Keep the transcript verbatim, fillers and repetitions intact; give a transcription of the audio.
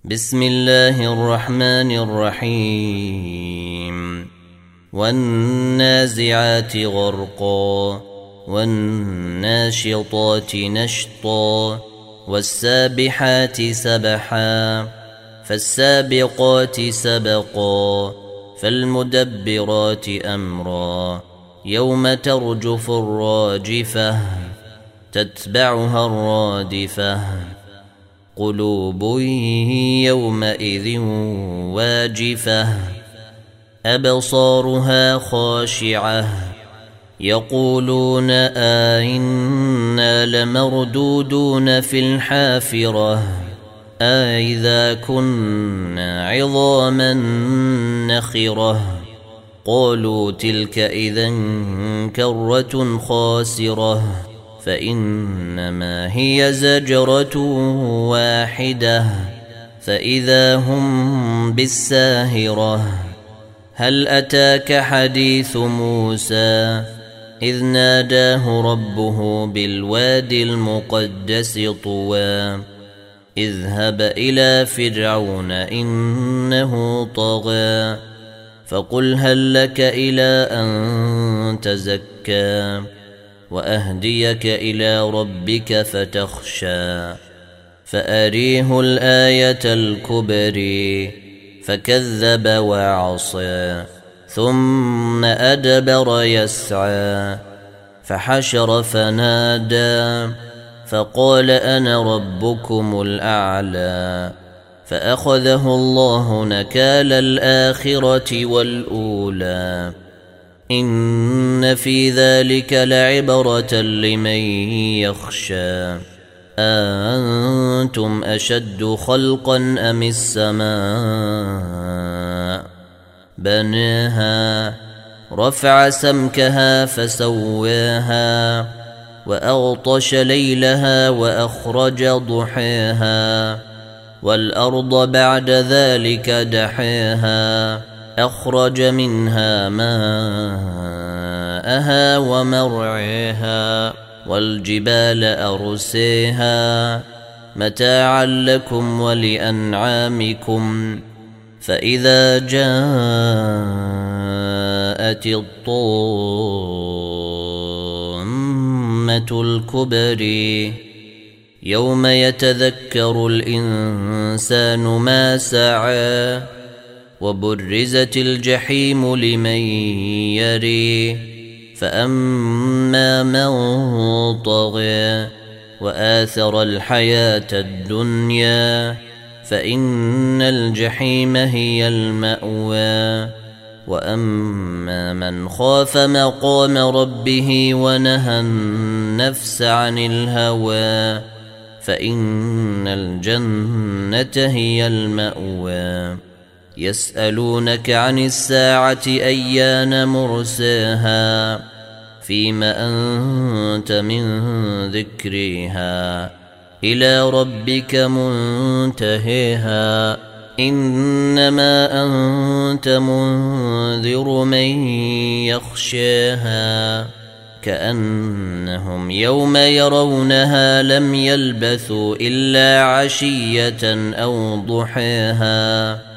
بسم الله الرحمن الرحيم والنازعات غرقا والناشطات نشطا والسابحات سبحا فالسابقات سبقا فالمدبرات أمرا يوم ترجف الراجفة تتبعها الرادفة قلوب يومئذ واجفة أبصارها خاشعة يقولون أئنا لمردودون في الحافرة أئذا كنا عظاما نخرة قالوا تلك إذا كرة خاسرة فإنما هي زجرة واحدة فإذا هم بالساهرة هل أتاك حديث موسى إذ ناداه ربه بالوادي المقدس طوى اذهب إلى فرعون إنه طغى فقل هل لك إلى أن تزكى وأهديك إلى ربك فتخشى فأريه الآية الكبرى فكذب وعصى ثم أدبر يسعى فحشر فنادى فقال أنا ربكم الأعلى فأخذه الله نكال الآخرة والأولى إن في ذلك لعبرة لمن يخشى أأنتم أشد خلقا أم السماء بناها رفع سمكها فسواها وأغطش ليلها وأخرج ضحاها والأرض بعد ذلك دحاها أخرج منها ماءها ومرعاها والجبال أرسيها متاعا لكم ولأنعامكم فإذا جاءت الطامة الكبرى يوم يتذكر الإنسان ما سعى وبرزت الجحيم لمن يري فأما من طغى وآثر الحياة الدنيا فإن الجحيم هي المأوى وأما من خاف مقام ربه ونهى النفس عن الهوى فإن الجنة هي المأوى يسألونك عن الساعة أيان مرساها فيما أنت من ذكرها إلى ربك منتهيها إنما أنت منذر من يخشاها كأنهم يوم يرونها لم يلبثوا إلا عشية أو ضحاها